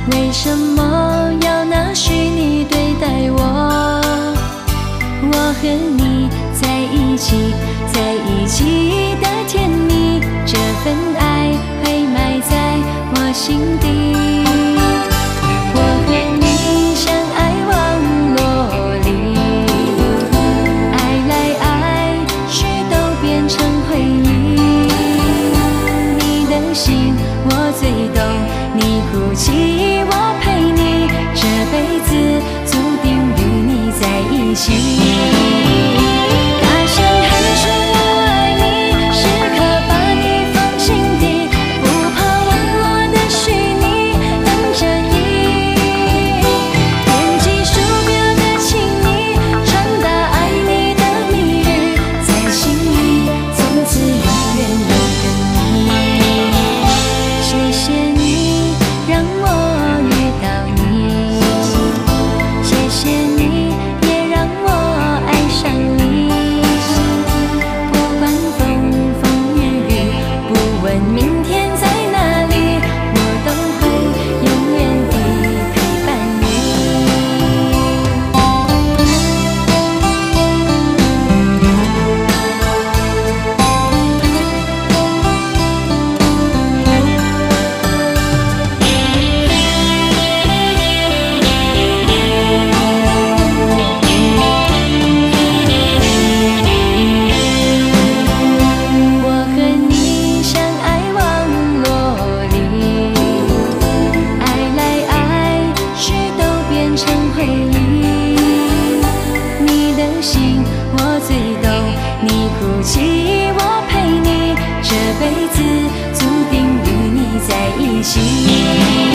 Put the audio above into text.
为什么要拿虚拟对待我？我和你在一起，在一起的甜蜜，这份爱会埋在我心底。我和你相爱网络里，爱来爱去都变成回忆。你的心我最懂，你哭泣我陪你，这辈子注定与你在一起。我最懂，你哭泣我陪你，这辈子注定与你在一起。